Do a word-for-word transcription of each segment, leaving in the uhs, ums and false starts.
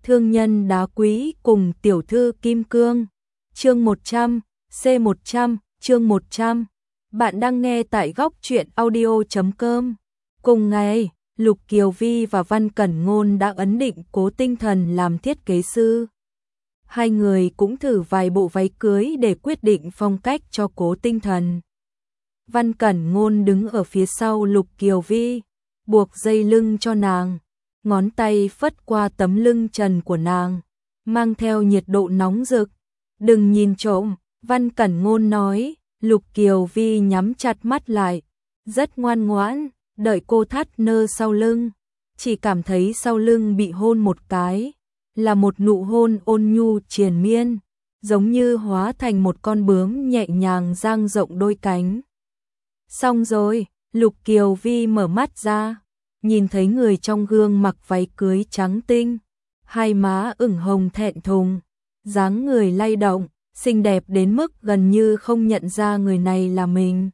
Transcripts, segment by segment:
Thương nhân đá quý cùng tiểu thư kim cương. Chương một trăm, C một trăm, chương một trăm. Bạn đang nghe tại góc truyện audio chấm com. Cùng ngày, Lục Kiều Vi và Văn Cẩn Ngôn đã ấn định Cố Tinh Thần làm thiết kế sư. Hai người cũng thử vài bộ váy cưới để quyết định phong cách cho Cố Tinh Thần. Văn Cẩn Ngôn đứng ở phía sau Lục Kiều Vi, buộc dây lưng cho nàng, ngón tay phất qua tấm lưng trần của nàng, mang theo nhiệt độ nóng rực. Đừng nhìn trộm, Văn Cẩn Ngôn nói. Lục Kiều Vi nhắm chặt mắt lại, rất ngoan ngoãn, đợi cô thắt nơ sau lưng, chỉ cảm thấy sau lưng bị hôn một cái, là một nụ hôn ôn nhu triền miên, giống như hóa thành một con bướm nhẹ nhàng dang rộng đôi cánh. Xong rồi, Lục Kiều Vi mở mắt ra, nhìn thấy người trong gương mặc váy cưới trắng tinh, hai má ửng hồng thẹn thùng, dáng người lay động, xinh đẹp đến mức gần như không nhận ra người này là mình.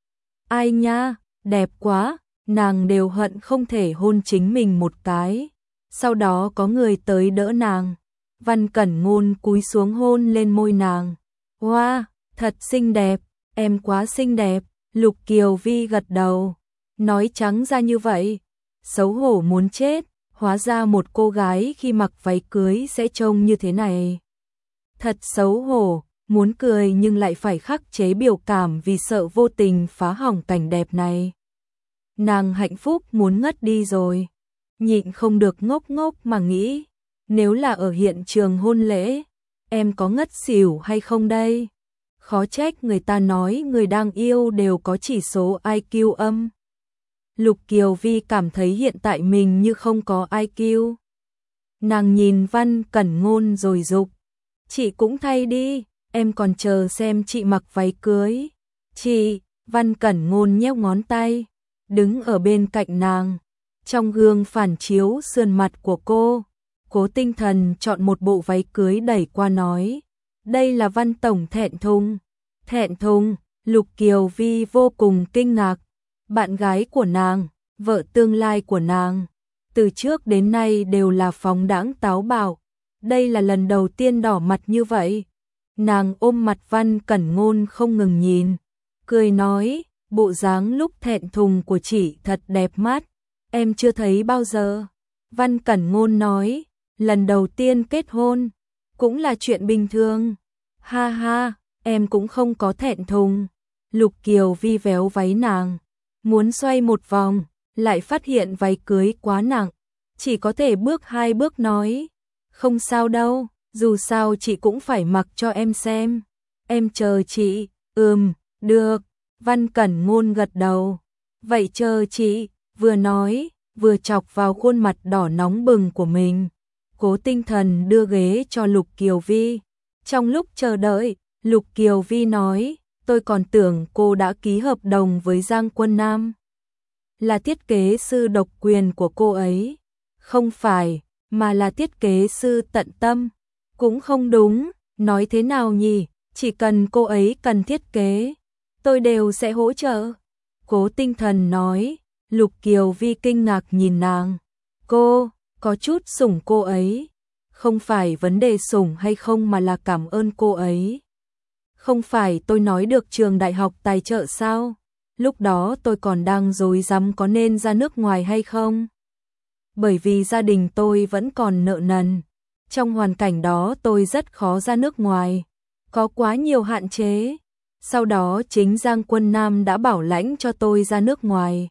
Ai nha, đẹp quá, nàng đều hận không thể hôn chính mình một cái. Sau đó có người tới đỡ nàng, Văn Cẩn Ngôn cúi xuống hôn lên môi nàng. Wow, thật xinh đẹp, em quá xinh đẹp. Lục Kiều Vi gật đầu, nói trắng ra như vậy, xấu hổ muốn chết, hóa ra một cô gái khi mặc váy cưới sẽ trông như thế này. Thật xấu hổ, muốn cười nhưng lại phải khắc chế biểu cảm vì sợ vô tình phá hỏng cảnh đẹp này. Nàng hạnh phúc muốn ngất đi rồi, nhịn không được ngốc ngốc mà nghĩ, nếu là ở hiện trường hôn lễ, em có ngất xỉu hay không đây? Khó trách người ta nói người đang yêu đều có chỉ số i kiu âm. Lục Kiều Vi cảm thấy hiện tại mình như không có i kiu. Nàng nhìn Văn Cẩn Ngôn rồi dục, chị cũng thay đi, em còn chờ xem chị mặc váy cưới. Chị, Văn Cẩn Ngôn nhéo ngón tay, đứng ở bên cạnh nàng, trong gương phản chiếu sườn mặt của cô. Cố Tinh Thần chọn một bộ váy cưới đẩy qua nói, đây là Văn tổng thẹn thùng. Thẹn thùng, Lục Kiều Vi vô cùng kinh ngạc, bạn gái của nàng, vợ tương lai của nàng, từ trước đến nay đều là phóng đãng táo bạo, đây là lần đầu tiên đỏ mặt như vậy. Nàng ôm mặt Văn Cẩn Ngôn không ngừng nhìn, cười nói, bộ dáng lúc thẹn thùng của chị thật đẹp mắt, em chưa thấy bao giờ. Văn Cẩn Ngôn nói, lần đầu tiên kết hôn, cũng là chuyện bình thường. Ha ha, em cũng không có thẹn thùng. Lục Kiều Vi véo váy nàng, muốn xoay một vòng, lại phát hiện váy cưới quá nặng, chỉ có thể bước hai bước nói, không sao đâu, dù sao chị cũng phải mặc cho em xem. Em chờ chị. Ừm, được. Văn Cẩn Ngôn gật đầu. Vậy chờ chị. Vừa nói, vừa chọc vào khuôn mặt đỏ nóng bừng của mình. Cố Tinh Thần đưa ghế cho Lục Kiều Vi. Trong lúc chờ đợi, Lục Kiều Vi nói, tôi còn tưởng cô đã ký hợp đồng với Giang Quân Nam, là thiết kế sư độc quyền của cô ấy. Không phải, mà là thiết kế sư tận tâm. Cũng không đúng, nói thế nào nhỉ, chỉ cần cô ấy cần thiết kế, tôi đều sẽ hỗ trợ. Cố Tinh Thần nói. Lục Kiều Vi kinh ngạc nhìn nàng, cô, có chút sủng cô ấy. Không phải vấn đề sủng hay không mà là cảm ơn cô ấy. Không phải tôi nói được trường đại học tài trợ sao? Lúc đó tôi còn đang rối rắm có nên ra nước ngoài hay không? Bởi vì gia đình tôi vẫn còn nợ nần. Trong hoàn cảnh đó tôi rất khó ra nước ngoài, có quá nhiều hạn chế. Sau đó chính Giang Quân Nam đã bảo lãnh cho tôi ra nước ngoài.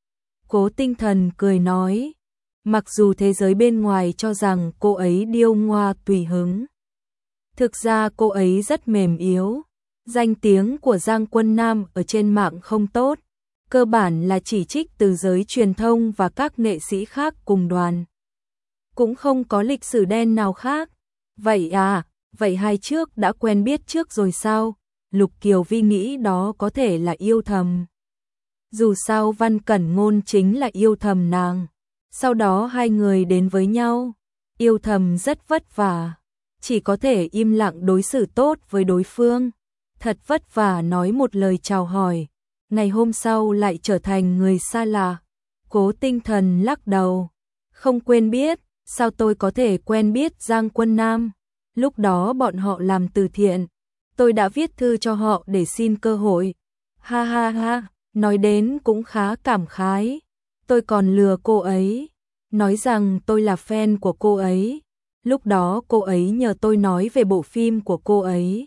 Cố Tinh Thần cười nói, mặc dù thế giới bên ngoài cho rằng cô ấy điêu ngoa tùy hứng, thực ra cô ấy rất mềm yếu. Danh tiếng của Giang Quân Nam ở trên mạng không tốt, cơ bản là chỉ trích từ giới truyền thông và các nghệ sĩ khác cùng đoàn. Cũng không có lịch sử đen nào khác. Vậy à, vậy hai trước đã quen biết trước rồi sao? Lục Kiều Vi nghĩ đó có thể là yêu thầm. Dù sao Văn Cẩn Ngôn chính là yêu thầm nàng. Sau đó hai người đến với nhau. Yêu thầm rất vất vả, chỉ có thể im lặng đối xử tốt với đối phương. Thật vất vả nói một lời chào hỏi, ngày hôm sau lại trở thành người xa lạ. Cố Tinh Thần lắc đầu, không quên biết, sao tôi có thể quen biết Giang Quân Nam? Lúc đó bọn họ làm từ thiện, tôi đã viết thư cho họ để xin cơ hội. Ha ha ha, nói đến cũng khá cảm khái. Tôi còn lừa cô ấy, nói rằng tôi là fan của cô ấy. Lúc đó cô ấy nhờ tôi nói về bộ phim của cô ấy.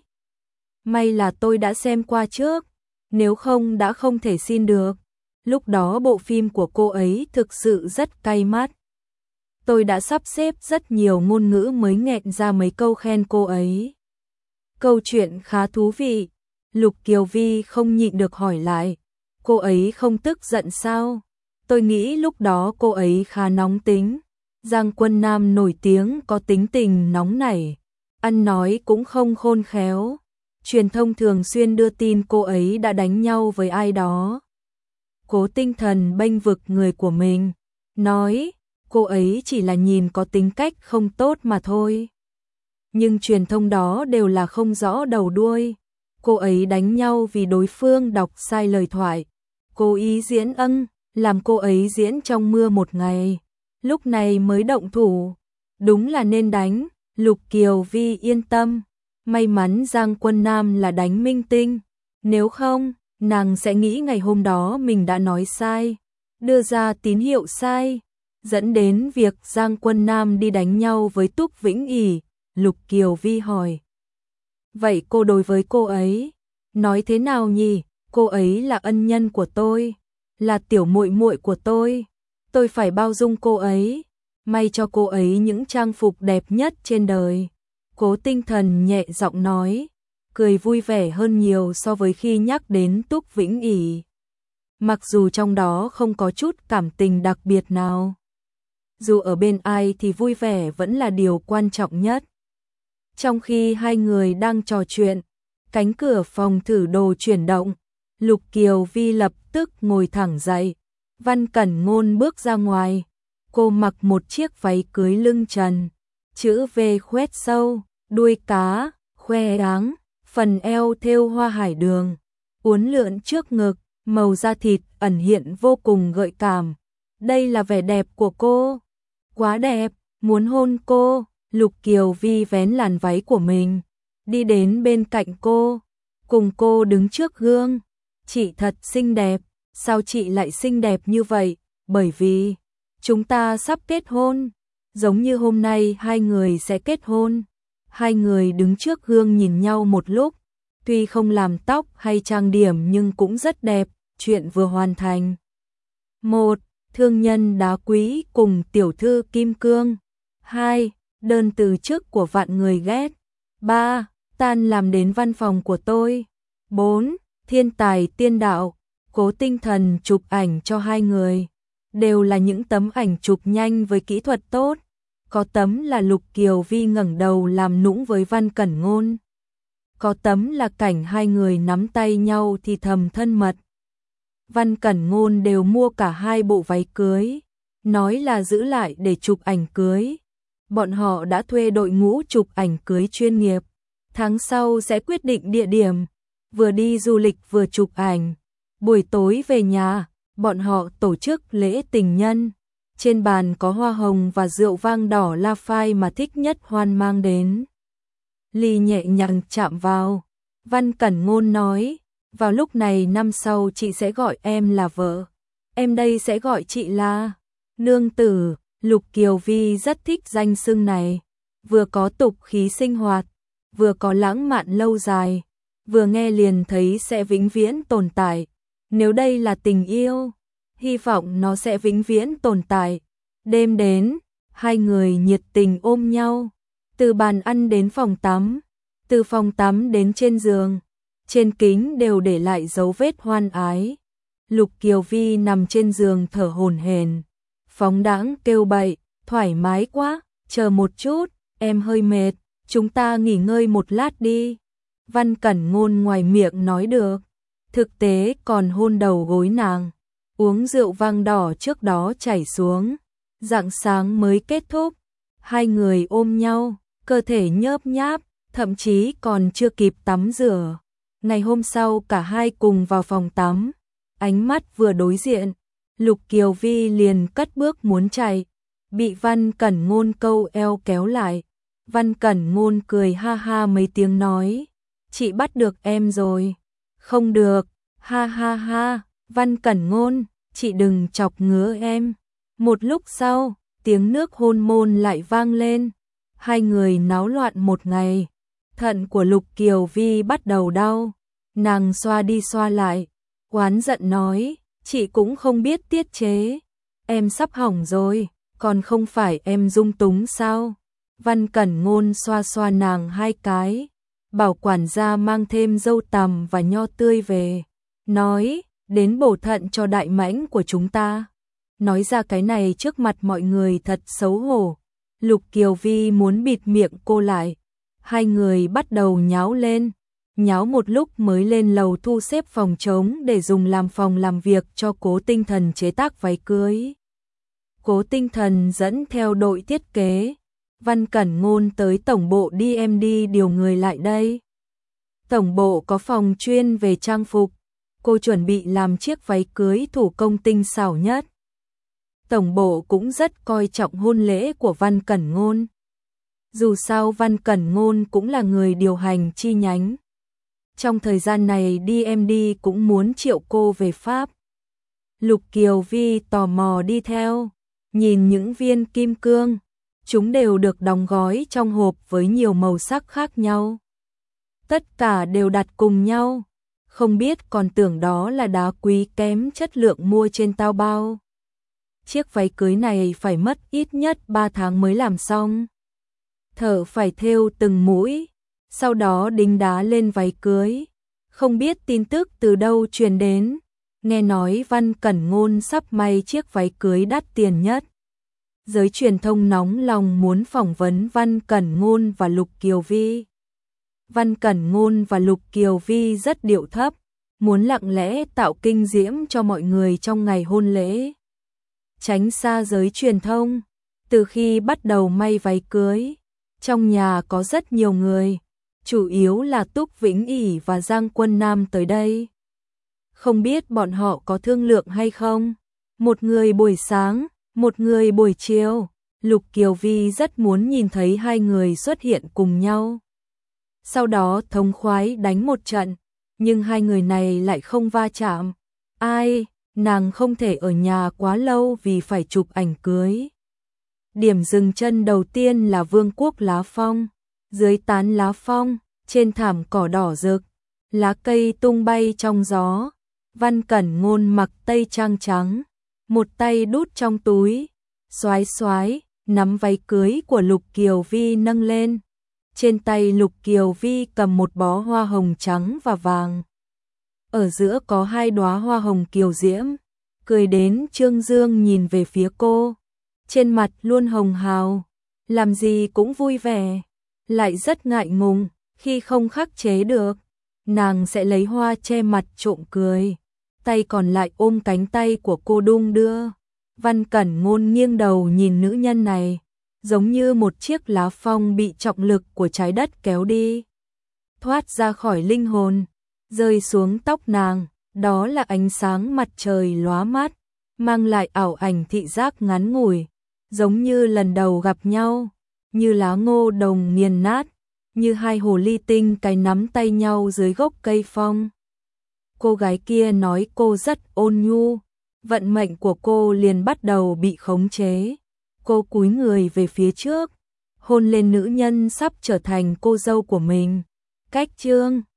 May là tôi đã xem qua trước, nếu không đã không thể xin được. Lúc đó bộ phim của cô ấy thực sự rất cay mắt. Tôi đã sắp xếp rất nhiều ngôn ngữ mới nghẹn ra mấy câu khen cô ấy. Câu chuyện khá thú vị. Lục Kiều Vi không nhịn được hỏi lại. Cô ấy không tức giận sao? Tôi nghĩ lúc đó cô ấy khá nóng tính. Giang Quân Nam nổi tiếng có tính tình nóng nảy, ăn nói cũng không khôn khéo. Truyền thông thường xuyên đưa tin cô ấy đã đánh nhau với ai đó. Cố Tinh Thần bênh vực người của mình, nói cô ấy chỉ là nhìn có tính cách không tốt mà thôi. Nhưng truyền thông đó đều là không rõ đầu đuôi. Cô ấy đánh nhau vì đối phương đọc sai lời thoại. Cố ý diễn ân, làm cô ấy diễn trong mưa một ngày. Lúc này mới động thủ. Đúng là nên đánh. Lục Kiều Vi yên tâm. May mắn Giang Quân Nam là đánh minh tinh. Nếu không, nàng sẽ nghĩ ngày hôm đó mình đã nói sai, đưa ra tín hiệu sai, dẫn đến việc Giang Quân Nam đi đánh nhau với Túc Vĩnh Ỷ. Lục Kiều Vi hỏi. Vậy cô đối với cô ấy, nói thế nào nhỉ? Cô ấy là ân nhân của tôi, là tiểu muội muội của tôi. Tôi phải bao dung cô ấy, may cho cô ấy những trang phục đẹp nhất trên đời. Cố Tinh Thần nhẹ giọng nói, cười vui vẻ hơn nhiều so với khi nhắc đến Túc Vĩnh Ỷ. Mặc dù trong đó không có chút cảm tình đặc biệt nào. Dù ở bên ai thì vui vẻ vẫn là điều quan trọng nhất. Trong khi hai người đang trò chuyện, cánh cửa phòng thử đồ chuyển động. Lục Kiều Vi lập tức ngồi thẳng dậy. Văn Cẩn Ngôn bước ra ngoài. Cô mặc một chiếc váy cưới lưng trần, chữ V khoét sâu, đuôi cá, khoe áng, phần eo thêu hoa hải đường, uốn lượn trước ngực, màu da thịt ẩn hiện vô cùng gợi cảm. Đây là vẻ đẹp của cô. Quá đẹp, muốn hôn cô. Lục Kiều Vi vén làn váy của mình, đi đến bên cạnh cô, cùng cô đứng trước gương. Chị thật xinh đẹp, sao chị lại xinh đẹp như vậy? Bởi vì chúng ta sắp kết hôn, giống như hôm nay hai người sẽ kết hôn. Hai người đứng trước gương nhìn nhau một lúc, tuy không làm tóc hay trang điểm nhưng cũng rất đẹp. Chuyện vừa hoàn thành. một. Thương nhân đá quý cùng tiểu thư kim cương. hai. Đơn từ chức của vạn người ghét. ba. Tan làm đến văn phòng của tôi. bốn. Thiên tài tiên đạo. Cố Tinh Thần chụp ảnh cho hai người. Đều là những tấm ảnh chụp nhanh với kỹ thuật tốt. Có tấm là Lục Kiều Vi ngẩng đầu làm nũng với Văn Cẩn Ngôn. Có tấm là cảnh hai người nắm tay nhau thì thầm thân mật. Văn Cẩn Ngôn đều mua cả hai bộ váy cưới, nói là giữ lại để chụp ảnh cưới. Bọn họ đã thuê đội ngũ chụp ảnh cưới chuyên nghiệp. Tháng sau sẽ quyết định địa điểm, vừa đi du lịch vừa chụp ảnh. Buổi tối về nhà, bọn họ tổ chức lễ tình nhân. Trên bàn có hoa hồng và rượu vang đỏ La Phai mà thích nhất Hoan mang đến. Ly nhẹ nhàng chạm vào. Văn Cẩn Ngôn nói, vào lúc này năm sau chị sẽ gọi em là vợ. Em đây sẽ gọi chị là nương tử. Lục Kiều Vi rất thích danh xưng này. Vừa có tục khí sinh hoạt, vừa có lãng mạn lâu dài, vừa nghe liền thấy sẽ vĩnh viễn tồn tại. Nếu đây là tình yêu, hy vọng nó sẽ vĩnh viễn tồn tại. Đêm đến, hai người nhiệt tình ôm nhau, từ bàn ăn đến phòng tắm, từ phòng tắm đến trên giường, trên kính đều để lại dấu vết hoan ái. Lục Kiều Vi nằm trên giường thở hổn hển, phóng đãng kêu bậy, thoải mái quá, chờ một chút, em hơi mệt, chúng ta nghỉ ngơi một lát đi. Văn Cẩn Ngôn ngoài miệng nói được, thực tế còn hôn đầu gối nàng, uống rượu vang đỏ trước đó chảy xuống, rạng sáng mới kết thúc. Hai người ôm nhau, cơ thể nhớp nháp, thậm chí còn chưa kịp tắm rửa. Ngày hôm sau cả hai cùng vào phòng tắm, ánh mắt vừa đối diện, Lục Kiều Vi liền cất bước muốn chạy. bị Văn Cẩn Ngôn câu eo kéo lại. Văn Cẩn Ngôn cười ha ha mấy tiếng nói, chị bắt được em rồi. Không được, ha ha ha, Văn Cẩn Ngôn, chị đừng chọc ngứa em. Một lúc sau, tiếng nước hôn môn lại vang lên. Hai người náo loạn một ngày. Thận của Lục Kiều Vi bắt đầu đau. Nàng xoa đi xoa lại. Oán giận nói, chị cũng không biết tiết chế. Em sắp hỏng rồi, còn không phải em dung túng sao? Văn Cẩn Ngôn xoa xoa nàng hai cái. Bảo quản gia mang thêm dâu tằm và nho tươi về. Nói, đến bổ thận cho đại mãnh của chúng ta. Nói ra cái này trước mặt mọi người thật xấu hổ. Lục Kiều Vi muốn bịt miệng cô lại. Hai người bắt đầu nháo lên. Nháo một lúc mới lên lầu thu xếp phòng trống để dùng làm phòng làm việc cho Cố Tinh Thần chế tác váy cưới. Cố Tinh Thần dẫn theo đội thiết kế. Văn Cẩn Ngôn tới tổng bộ đê em đê điều người lại đây. Tổng bộ có phòng chuyên về trang phục. Cô chuẩn bị làm chiếc váy cưới thủ công tinh xảo nhất. Tổng bộ cũng rất coi trọng hôn lễ của Văn Cẩn Ngôn. Dù sao Văn Cẩn Ngôn cũng là người điều hành chi nhánh. Trong thời gian này đê em đê cũng muốn triệu cô về Pháp. Lục Kiều Vi tò mò đi theo, nhìn những viên kim cương. Chúng đều được đóng gói trong hộp với nhiều màu sắc khác nhau. Tất cả đều đặt cùng nhau. Không biết còn tưởng đó là đá quý kém chất lượng mua trên Taobao. Chiếc váy cưới này phải mất ít nhất ba tháng mới làm xong. Thợ phải thêu từng mũi, sau đó đính đá lên váy cưới. Không biết tin tức từ đâu truyền đến, nghe nói Văn Cẩn Ngôn sắp may chiếc váy cưới đắt tiền nhất. Giới truyền thông nóng lòng muốn phỏng vấn Văn Cẩn Ngôn và Lục Kiều Vi. Văn Cẩn Ngôn và Lục Kiều Vi rất điệu thấp, muốn lặng lẽ tạo kinh diễm cho mọi người trong ngày hôn lễ. Tránh xa giới truyền thông. Từ khi bắt đầu may váy cưới, trong nhà có rất nhiều người, chủ yếu là Túc Vĩnh ỷ và Giang Quân Nam tới đây. Không biết bọn họ có thương lượng hay không? Một người buổi sáng, một người buổi chiều. Lục Kiều Vi rất muốn nhìn thấy hai người xuất hiện cùng nhau. Sau đó thống khoái đánh một trận, nhưng hai người này lại không va chạm. Ai, nàng không thể ở nhà quá lâu vì phải chụp ảnh cưới. Điểm dừng chân đầu tiên là Vương quốc lá phong. Dưới tán lá phong, trên thảm cỏ đỏ rực, lá cây tung bay trong gió. Văn Cẩn Ngôn mặc tây trang trắng, một tay đút trong túi, xoái xoái, nắm váy cưới của Lục Kiều Vi nâng lên. Trên tay Lục Kiều Vi cầm một bó hoa hồng trắng và vàng. Ở giữa có hai đóa hoa hồng kiều diễm, cười đến trương dương nhìn về phía cô. Trên mặt luôn hồng hào, làm gì cũng vui vẻ, lại rất ngại ngùng, khi không khắc chế được, nàng sẽ lấy hoa che mặt trộm cười, tay còn lại ôm cánh tay của cô đung đưa. Văn Cẩn Ngôn nghiêng đầu nhìn nữ nhân này, giống như một chiếc lá phong bị trọng lực của trái đất kéo đi, thoát ra khỏi linh hồn, rơi xuống tóc nàng, đó là ánh sáng mặt trời lóa mắt, mang lại ảo ảnh thị giác ngắn ngủi, giống như lần đầu gặp nhau, như lá ngô đồng nghiền nát, như hai hồ ly tinh cái nắm tay nhau dưới gốc cây phong. Cô gái kia nói cô rất ôn nhu, vận mệnh của cô liền bắt đầu bị khống chế. Cô cúi người về phía trước, hôn lên nữ nhân sắp trở thành cô dâu của mình. Cách chương